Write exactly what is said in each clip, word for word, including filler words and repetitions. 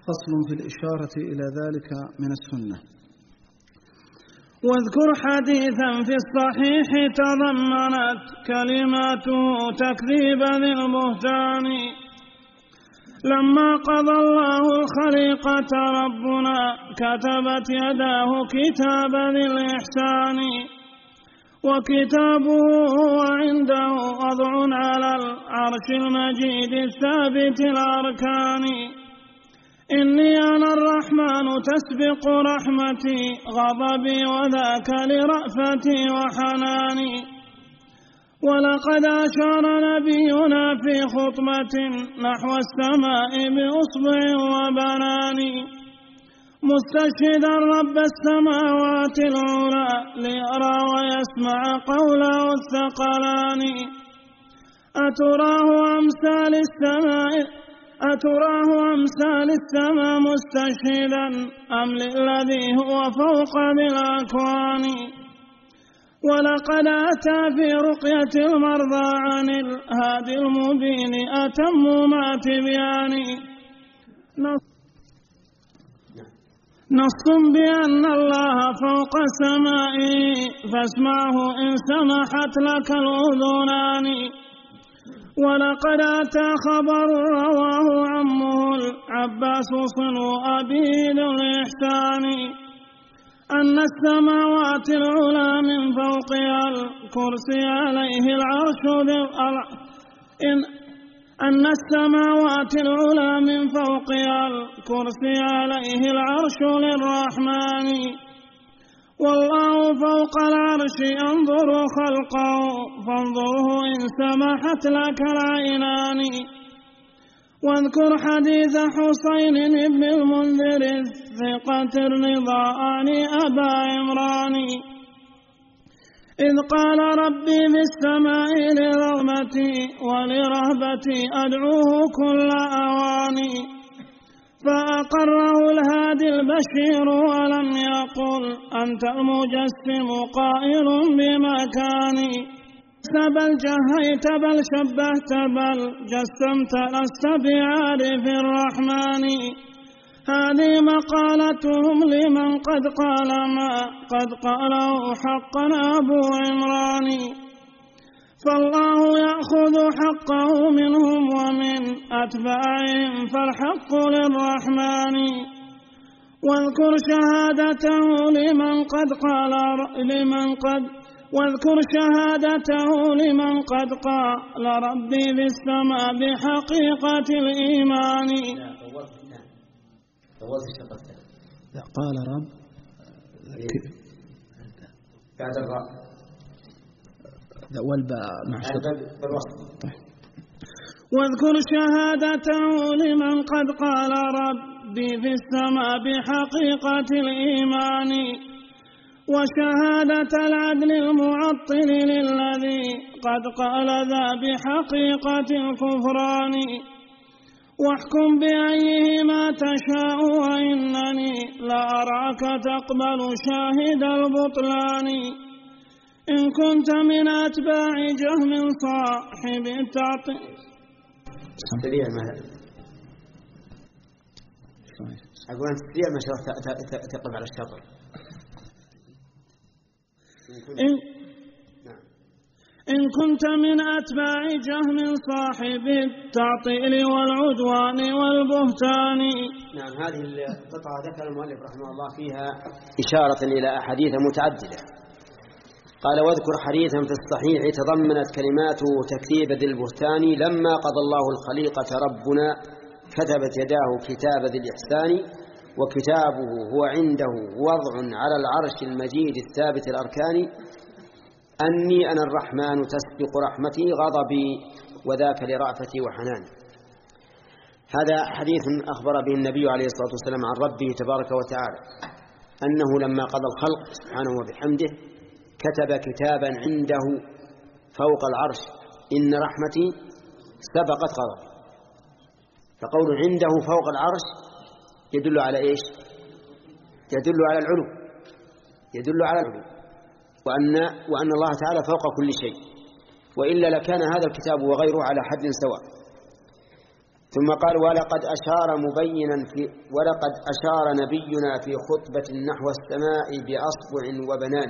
فصل في الإشارة إلى ذلك من السنة. واذكر حديثا في الصحيح تضمنت كلماته تكذيب ذي البهتان لما قضى الله الخليقة ربنا كتبت يداه كتاب ذي الإحسان وكتابه هو عنده وضع على العرش المجيد الثابت الأركان إني أنا الرحمن تسبق رحمتي غضبي وذاك لرأفتي وحناني ولقد أشار نبينا في خطبة نحو السماء بأصبع وبنان مستشهدا رب السماوات العلى ليرى ويسمع قوله الثقلان أتراه أمثال السماء أتراه أمثال السماء مستشهدا أم للذي هو فوق ذي الأكوان ولقد أتى في رقية المرضى عن الهادي المبين أتم ما تبيان نص بأن الله فوق السماء فاسمعه إن سمحت لك الأذنان ولقد أتى خبر رواه عمه العباس صنو أبي ذو الإحسان أن السماوات العلى من فوقها الكرسي عليه العرش ذي إن أن السماوات العلى من فوقها الكرسي عليه العرش للرحمن والله فوق العرش ينظر خلقه فانظره إن سمحت لك العينان واذكر حديث حسين بن المنذر الثقة الرضا عن أبا عمران إذ قال ربي في السماء لرغبتي ولرهبتي أدعوه كل أواني فأقره الهادي البشير ولم يقل أنت المجسم قائل بمكاني بل جهيت بل شبهت بل جسمت لست بعارف الرحمن هذه مقالتهم لمن قد قال ما قد قاله حقا أبو عمران فالله يأخذ حقه منهم ومن أتباعهم فالحق للرحمن واذكر شهادته لمن قد قال لمن قد واذكر شهادته لمن قد قال ربي بالسماء بحقيقة الإيمان لا قال رب بعد الراء والباء مع واذكر شهادته لمن قد قال ربي في السماء بحقيقة الإيمان وشهادة العدل المعطل للذي قد قال ذا بحقيقة الكفران واحكم بأيهما تشاء وإنني لا أراك تقبل شاهد البطلان إن كنت من أتباع جهم صاحب التعطيل سريع ما أقول أنت سريع ما شرط تقف على الشطر إن, إن كنت من أتباع جهم صاحب التعطيل والعدوان والبهتان. نعم هذه القطعة ذكر المؤلف رحمه الله فيها إشارة إلى أحاديث متعددة. قال واذكر حديثا في الصحيح تضمنت كلماته تكذيب ذي البهتان لما قضى الله الخليقة ربنا كتبت يداه كتاب ذي الإحسان وكتابه هو عنده وضع على العرش المجيد الثابت الأركان أني أنا الرحمن تسبق رحمتي غضبي وذاك لرأفتي وحناني. هذا حديث أخبر به النبي عليه الصلاة والسلام عن ربه تبارك وتعالى أنه لما قضى الخلق سبحانه وبحمده كتب كتابا عنده فوق العرش إن رحمتي سبقت غضبي. فقول عنده فوق العرش يدل على إيش؟ يدل على العلو يدل على العلو وأن, وأن الله تعالى فوق كل شيء، وإلا لكان هذا الكتاب وغيره على حد سواء. ثم قال ولقد أشار مبينا في ولقد أشار نبينا في خطبة نحو السماء بأصبع وبنان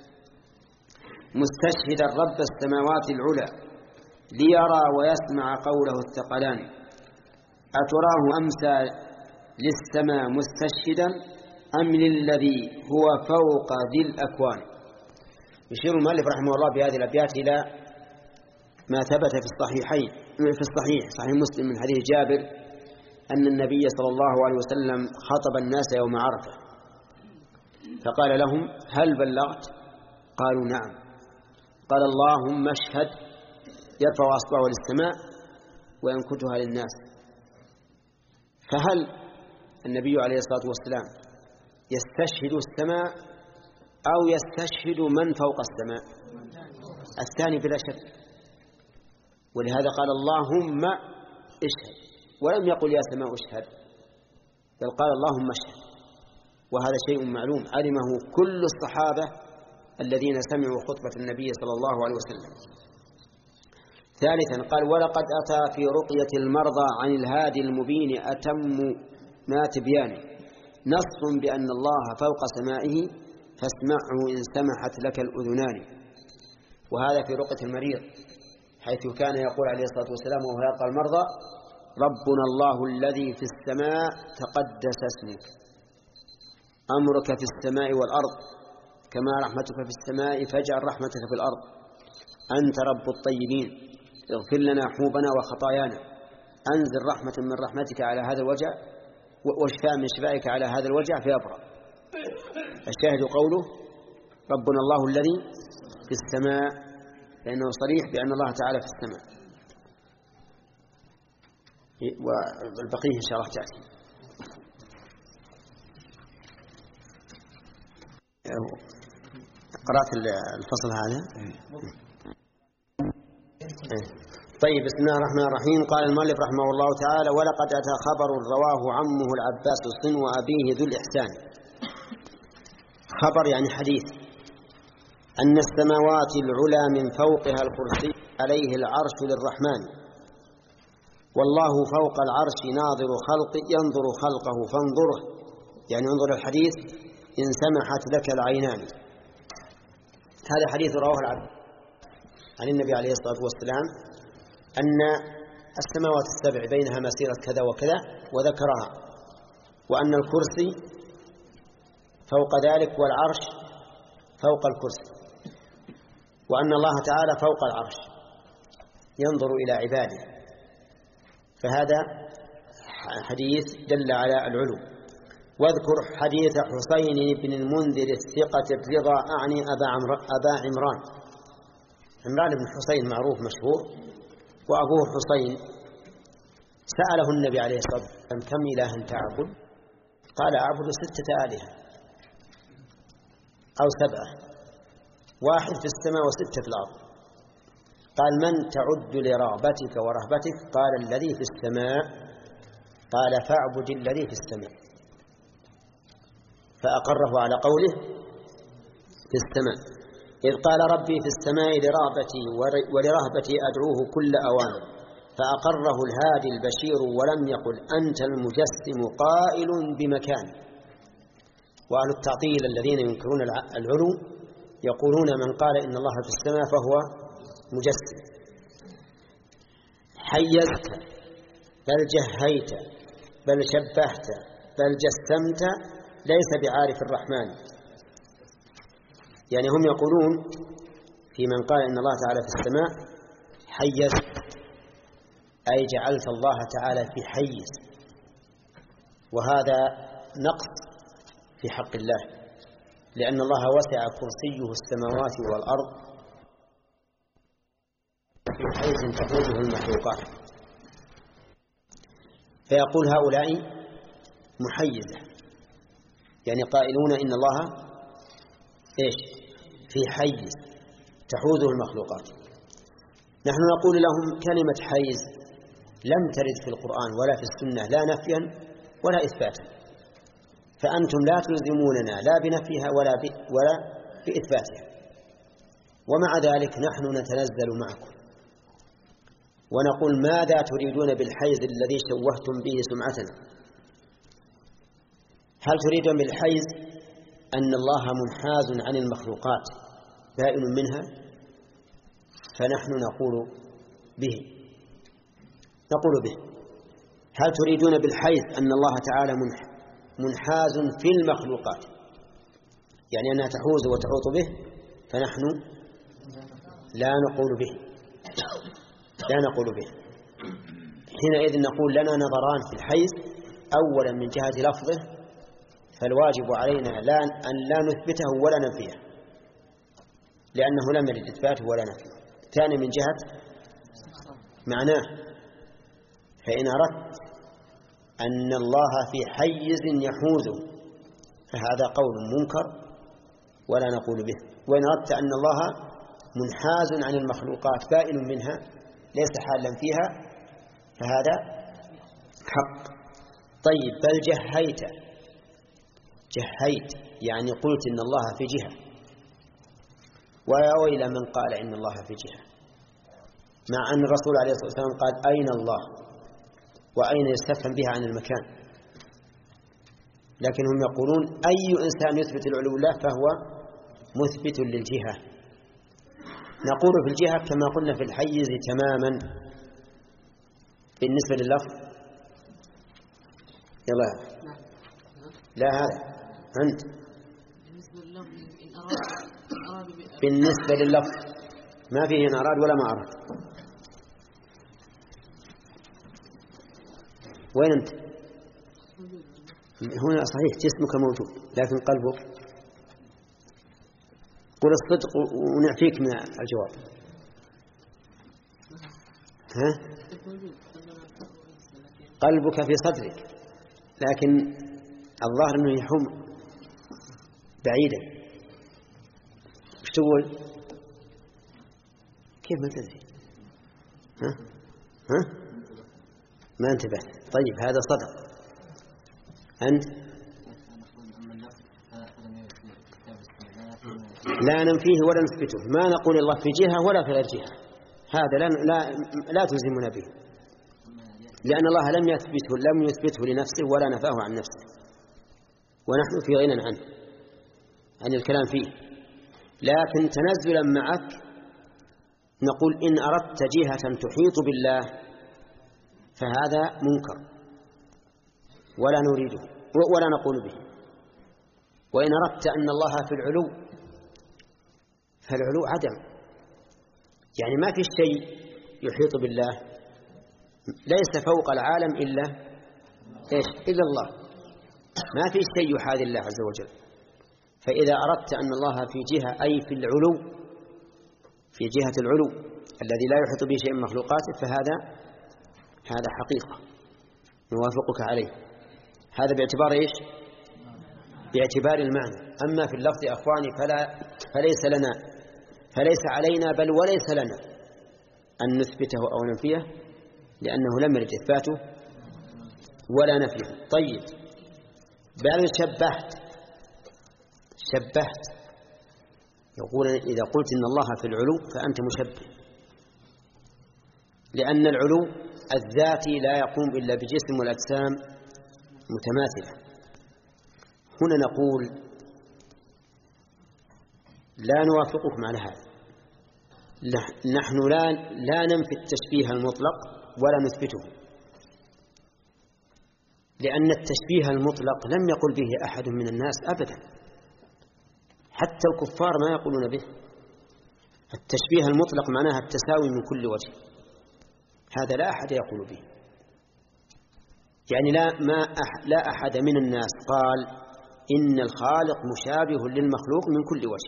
مستشهدا رب السماوات العلى ليرى ويسمع قوله الثقلان أتراه أمسى للسماء مستشهدا أم للذي هو فوق ذي الأكوان. يشير المؤلف رحمه الله بهذه الأبيات إلى ما ثبت في الصحيحين في الصحيح صحيح مسلم من حديث جابر أن النبي صلى الله عليه وسلم خطب الناس يوم عرفة فقال لهم هل بلغت؟ قالوا نعم. قال اللهم اشهد يرفع أصبعه للسماء وينكتها للناس. فهل النبي عليه الصلاة والسلام يستشهد السماء أو يستشهد من فوق السماء؟ الثاني بلا شك. ولهذا قال اللهم اشهد ولم يقل يا سماء اشهد بل قال اللهم اشهد. وهذا شيء معلوم علمه كل الصحابة الذين سمعوا خطبة النبي صلى الله عليه وسلم. ثالثا قال ولقد أتى في رقية المرضى عن الهادي المبين أتم ما تبيانه نص بأن الله فوق سمائه فاسمعه إن سمحت لك الأذنان. وهذا في رقية المريض حيث كان يقول عليه الصلاة والسلام وهو يلقى المرضى ربنا الله الذي في السماء تقدس اسمك أمرك في السماء والأرض كما رحمتك في السماء فاجعل رحمتك في الأرض أنت رب الطيبين اغفر لنا حوبنا وخطايانا أنزل رحمة من رحمتك على هذا الوجع واشفاء من شفائك على هذا الوجع فيبرأ. الشاهد قوله ربنا الله الذي في السماء لأنه صريح بأن الله تعالى في السماء. والبقية إن شاء الله تأتي. قرأت الفصل هذا. طيب بسم الله الرحمن الرحيم. قال المؤلف رحمه الله تعالى ولقد أتى خبر رواه عمه العباس صن وأبيه ذو الإحسان. خبر يعني حديث أن السماوات العلى من فوقها الكرسي عليه العرش للرحمن والله فوق العرش ناظر خلق ينظر خلقه فانظره يعني انظر الحديث إن سمحت لك العينان. هذا حديث رواه العبد عن النبي عليه الصلاة والسلام أن السماوات السبع بينها مسيرة كذا وكذا وذكرها وأن الكرسي فوق ذلك والعرش فوق الكرسي وأن الله تعالى فوق العرش ينظر إلى عباده. فهذا حديث دل على العلو. واذكر حديث حسين بن المنذر الثقة الرضا أعني أبا, أبا عمران. عمران بن حسين معروف مشهور وأبوه حسين سأله النبي عليه الصلاة والسلام كم إله تعبد؟ قال أعبد ستة آلهة أو سبعة واحد في السماء وستة في الأرض. قال من تعد لرغبتك ورهبتك؟ قال الذي في السماء. قال فاعبد الذي في السماء. فأقره على قوله في السماء إذ قال ربي في السماء لرغبتي ولرهبتي أدعوه كل أوان فأقره الهادي البشير ولم يقل أنت المجسم قائل بمكان. وأهل التعطيل الذين ينكرون العلو يقولون من قال إن الله في السماء فهو مجسم. حيزت بل جهيت بل شبهت بل جسمت ليس بعارف الرحمن. يعني هم يقولون في من قال إن الله تعالى في السماء حيزت أي جعلت الله تعالى في حيز وهذا نقص في حق الله لأن الله وسع كرسيه السماوات والأرض في حيز تحوزه المخلوقات. فيقول هؤلاء محيزة يعني قائلون إن الله إيش في حيز تحوزه المخلوقات. نحن نقول لهم كلمة حيز لم ترد في القرآن ولا في السنة لا نفيا ولا إثباتا فأنتم لا تلزموننا لا بنفيها ولا ولا بإثباتها. ومع ذلك نحن نتنزل معكم ونقول ماذا تريدون بالحيز الذي شوهتم به سمعتنا؟ هل تريدون بالحيز أن الله منحاز عن المخلوقات بائن منها؟ فنحن نقول به نقول به. هل تريدون بالحيز أن الله تعالى منحاز في المخلوقات يعني أنها تحوز وتحوط به؟ فنحن لا نقول به لا نقول به. حينئذ نقول لنا نظران في الحيز. أولا من جهة لفظه فالواجب علينا لا أن لا نثبته ولا ننفيه لأنه لم يرد إثباته ولا نفيه. ثاني من جهة معناه، فإن أردت أن الله في حيز يحوزه فهذا قول منكر ولا نقول به. وإن أردت أن الله منحاز عن المخلوقات بائن منها ليس حالا فيها فهذا حق. طيب بل جهيت جهيت يعني قلت إن الله في جهة، ويا ويل من قال إن الله في جهة، مع أن الرسول عليه الصلاة والسلام قال أين الله، وأين يستفهم بها عن المكان. لكنهم يقولون أي إنسان يثبت العلو لله فهو مثبت للجهة. نقول في الجهة كما قلنا في الحيز تماما. بالنسبة لللفظ يلا لا هذا أنت بالنسبة لللفظ ما فيه إن أراد ولا ما أراد. وين أنت؟ هنا صحيح جسمك موجود لكن قلبك. قل الصدق ونعفيك من الجواب. ها؟ قلبك في صدرك لكن الظاهر أنه يحوم بعيدا. وش تقول؟ كيف ما تدري؟ ها؟ ها؟ ما انتبهت. طيب هذا صدق. أنت لا ننفيه ولا نثبته، ما نقول الله في جهة ولا في غير جهة، هذا لا لا, لا تلزمنا به، لأن الله لم يثبته لم يثبته لنفسه ولا نفاه عن نفسه، ونحن في غنى عنه عن الكلام فيه. لكن تنزلا معك نقول إن أردت جهة تحيط بالله فهذا منكر ولا نريده ولا نقول به. وإن أردت أن الله في العلو فالعلو عدم، يعني ما في شيء يحيط بالله، ليس فوق العالم إلا إيش؟ إلا الله، ما في شيء يحاذي الله عز وجل. فإذا أردت أن الله في جهة أي في العلو في جهة العلو الذي لا يحيط به شيء من مخلوقاته فهذا هذا حقيقة نوافقك عليه. هذا باعتبار إيش؟ باعتبار المعنى. أما في اللفظ أخواني فلا فليس لنا فليس علينا بل وليس لنا أن نثبته أو ننفيه لأنه لم يرد إثباته ولا نفيه. طيب بل شبهت شبهت يقول إذا قلت إن الله في العلو فأنت مشبه، لأن العلو الذاتي لا يقوم إلا بجسم والأجسام متماثلة. هنا نقول لا نوافقكم على هذا، نحن لا لا ننفي التشبيه المطلق ولا نثبته، لأن التشبيه المطلق لم يقل به أحد من الناس أبدا، حتى الكفار ما يقولون به. التشبيه المطلق معناها التساوي من كل وجه، هذا لا أحد يقول به، يعني لا ما أح لا أحد من الناس قال إن الخالق مشابه للمخلوق من كل وجه.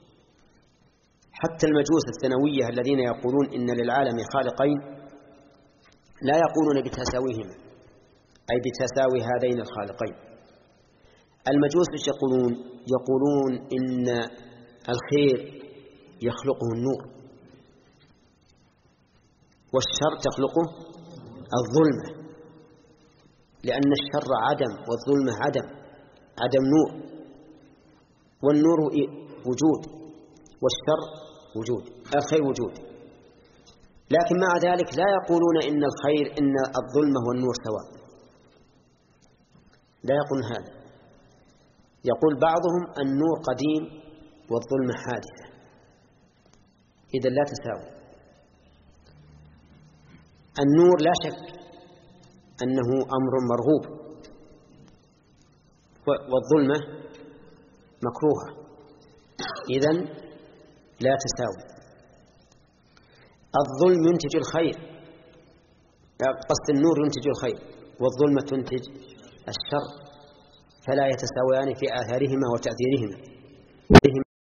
حتى المجوس الثانوية الذين يقولون إن للعالم خالقين لا يقولون بتساويهما أي بتساوي هذين الخالقين. المجوس يقولون يقولون إن الخير يخلقه النور والشر تخلقه الظلمة، لأن الشر عدم والظلمة عدم، عدم نور، والنور وجود والشر وجود، الخير وجود. لكن مع ذلك لا يقولون إن الخير إن الظلمة والنور سواء، لا يقول هذا. يقول بعضهم النور قديم والظلمة حادثة، إذن لا تساوي. النور لا شك أنه أمر مرغوب، والظلمة مكروهة، إذن لا تساوي. الظلم ينتج الخير، قصد النور ينتج الخير، والظلمة تنتج الشر، فلا يتساويان في آثارهما وتأثيرهما.